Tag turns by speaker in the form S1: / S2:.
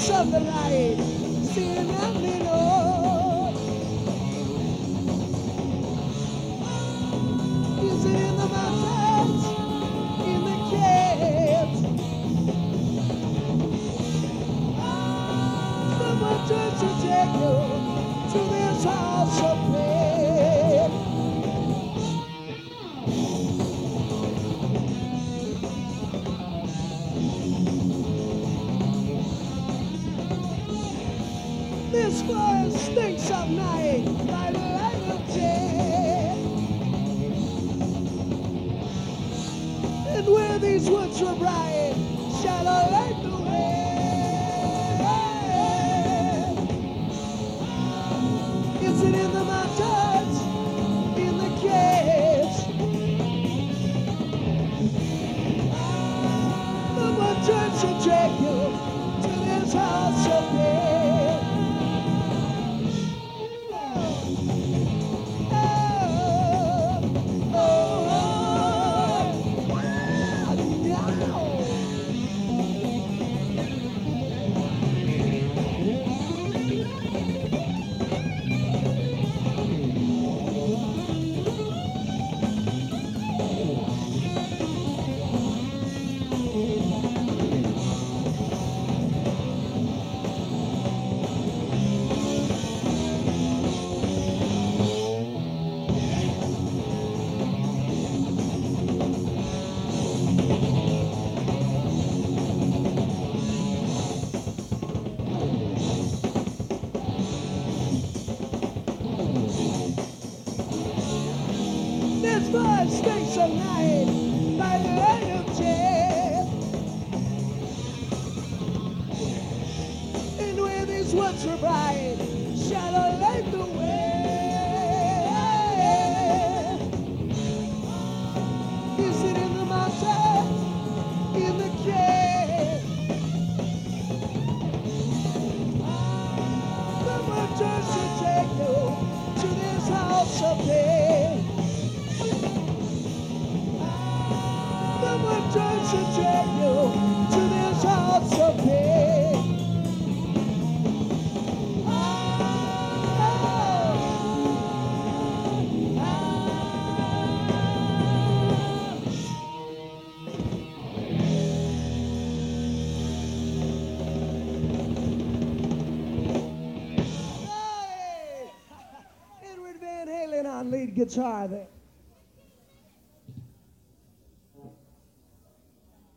S1: house of the light, singing let me know. Is it in the mountains, in the caves? Someone turns to take you to this house of pain. This fire stinks of night by the light of day. And where these woods were bright, shadow light the way. Is it in the mountains, in the caves? Someone turns to take you to this house of pain. This fire stinks of night by the light of day. And where these woods were bright, shadow light the way. Is it in the mountains, in the cave? Someone turns to take you to this house of pain. Someone turns to take you to this house of pain. Edward Van Halen on lead guitar there.